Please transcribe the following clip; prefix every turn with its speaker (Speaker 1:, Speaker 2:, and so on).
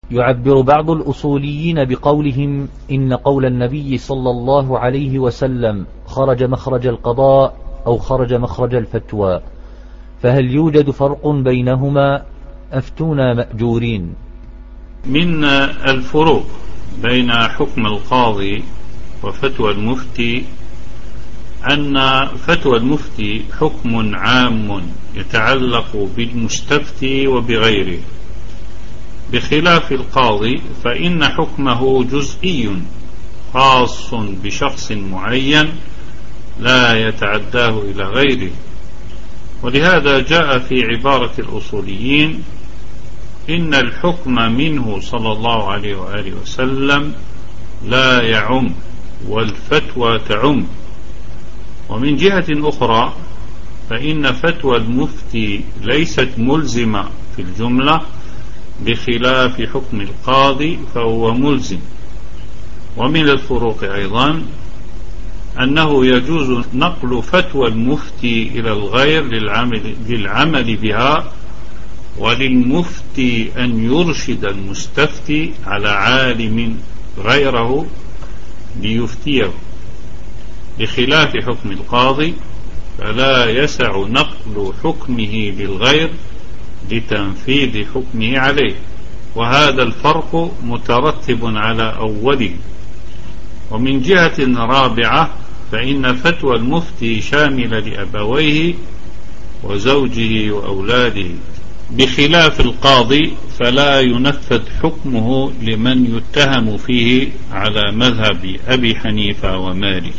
Speaker 1: يعبر بعض الأصوليين بقولهم إن قول النبي صلى الله عليه وسلم خرج مخرج القضاء أو خرج مخرج الفتوى، فهل يوجد فرق بينهما؟ أفتونا مأجورين.
Speaker 2: من الفروق بين حكم القاضي وفتوى المفتي أن فتوى المفتي حكم عام يتعلق بالمستفتي وبغيره، بخلاف القاضي فإن حكمه جزئي خاص بشخص معين لا يتعداه إلى غيره. ولهذا جاء في عبارة الأصوليين إن الحكم منه صلى الله عليه وآله وسلم لا يعم والفتوى تعم. ومن جهة أخرى فإن فتوى المفتي ليست ملزمة في الجملة، بخلاف حكم القاضي فهو ملزم. ومن الفروق أيضا أنه يجوز نقل فتوى المفتي إلى الغير للعمل بها، وللمفتي أن يرشد المستفتي على عالم غيره ليفتيه، بخلاف حكم القاضي فلا يسع نقل حكمه للغير لتنفيذ حكمه عليه. وهذا الفرق مترتب على أوله. ومن جهة رابعة فإن فتوى المفتي شاملة لأبويه وزوجه وأولاده، بخلاف القاضي فلا ينفذ حكمه لمن يتهم فيه على مذهب أبي حنيفة ومالك.